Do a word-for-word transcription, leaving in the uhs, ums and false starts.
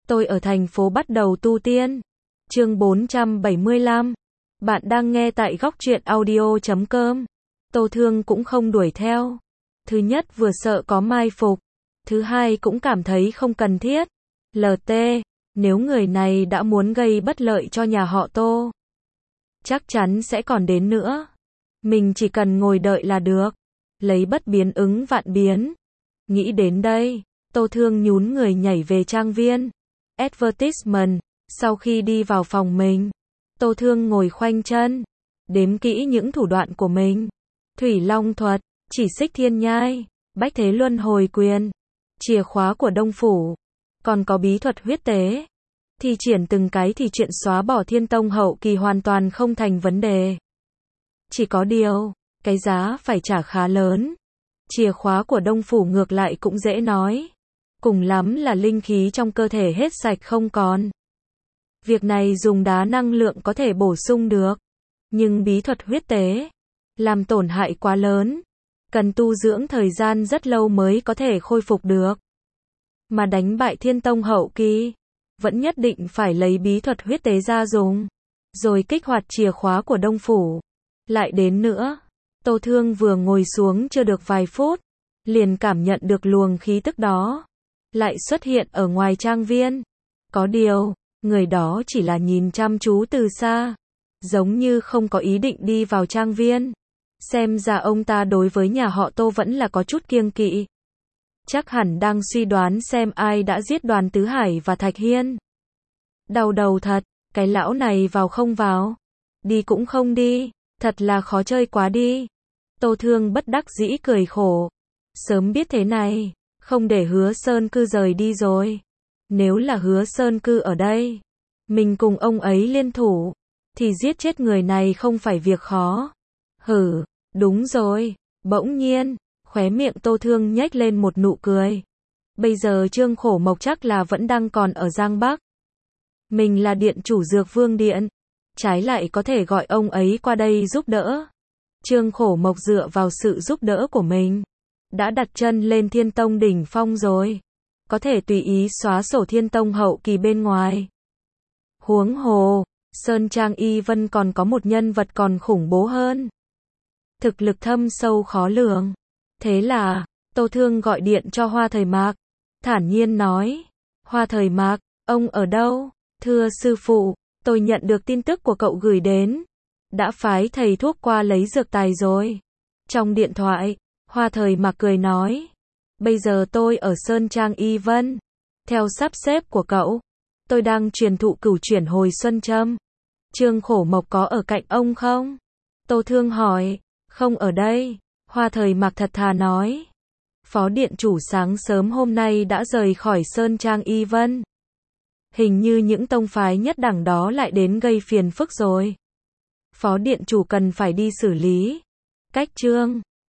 Tôi ở thành phố bắt đầu tu tiên. Chương bốn trăm bảy mươi lăm. Bạn đang nghe tại góc truyện audio chấm com. Tô Thương cũng không đuổi theo. Thứ nhất vừa sợ có mai phục. Thứ hai cũng cảm thấy không cần thiết. lờ tê, nếu người này đã muốn gây bất lợi cho nhà họ Tô, chắc chắn sẽ còn đến nữa. Mình chỉ cần ngồi đợi là được. Lấy bất biến ứng vạn biến. Nghĩ đến đây, Tô Thương nhún người nhảy về trang viên. Advertisement. Sau khi đi vào phòng mình, Tô Thương ngồi khoanh chân, đếm kỹ những thủ đoạn của mình. Thủy Long thuật, chỉ xích thiên nhai, bách thế luân hồi quyền, chìa khóa của Đông Phủ, còn có bí thuật huyết tế. Thi triển từng cái thì chuyện xóa bỏ Thiên Tông hậu kỳ hoàn toàn không thành vấn đề. Chỉ có điều, cái giá phải trả khá lớn. Chìa khóa của Đông Phủ ngược lại cũng dễ nói. Cùng lắm là linh khí trong cơ thể hết sạch không còn. Việc này dùng đá năng lượng có thể bổ sung được. Nhưng bí thuật huyết tế, làm tổn hại quá lớn. Cần tu dưỡng thời gian rất lâu mới có thể khôi phục được. Mà đánh bại Thiên Tông hậu kỳ, vẫn nhất định phải lấy bí thuật huyết tế ra dùng. Rồi kích hoạt chìa khóa của Đông Phủ. Lại đến nữa, Tô Thương vừa ngồi xuống chưa được vài phút, liền cảm nhận được luồng khí tức đó lại xuất hiện ở ngoài trang viên. Có điều, người đó chỉ là nhìn chăm chú từ xa, giống như không có ý định đi vào trang viên. Xem ra ông ta đối với nhà họ Tô vẫn là có chút kiêng kỵ. Chắc hẳn đang suy đoán xem ai đã giết Đoàn Tứ Hải và Thạch Hiên. Đau đầu thật, cái lão này vào không vào, đi cũng không đi, thật là khó chơi quá đi. Tô Thương bất đắc dĩ cười khổ. Sớm biết thế này, không để Hứa Sơn Cư rời đi rồi. Nếu là Hứa Sơn Cư ở đây, mình cùng ông ấy liên thủ, thì giết chết người này không phải việc khó. Hử, đúng rồi. Bỗng nhiên, khóe miệng Tô Thương nhếch lên một nụ cười. Bây giờ Trương Khổ Mộc chắc là vẫn đang còn ở Giang Bắc. Mình là điện chủ Dược Vương Điện, trái lại có thể gọi ông ấy qua đây giúp đỡ. Trương Khổ Mộc dựa vào sự giúp đỡ của mình, đã đặt chân lên Thiên Tông đỉnh phong rồi, có thể tùy ý xóa sổ Thiên Tông hậu kỳ bên ngoài. Huống hồ, Sơn Trang Y Vân còn có một nhân vật còn khủng bố hơn. Thực lực thâm sâu khó lường. Thế là, Tô Thương gọi điện cho Hoa Thời Mạc, thản nhiên nói. Hoa Thời Mạc, ông ở đâu? Thưa sư phụ, tôi nhận được tin tức của cậu gửi đến. Đã phái thầy thuốc qua lấy dược tài rồi. Trong điện thoại, Hoa Thời Mạc cười nói. Bây giờ tôi ở Sơn Trang Y Vân. Theo sắp xếp của cậu, tôi đang truyền thụ cửu chuyển hồi xuân châm. Trương Khổ Mộc có ở cạnh ông không? Tô Thương hỏi. Không ở đây. Hoa Thời Mạc thật thà nói. Phó điện chủ sáng sớm hôm nay đã rời khỏi Sơn Trang Y Vân. Hình như những tông phái nhất đẳng đó lại đến gây phiền phức rồi. Phó điện chủ cần phải đi xử lý. Cách Trương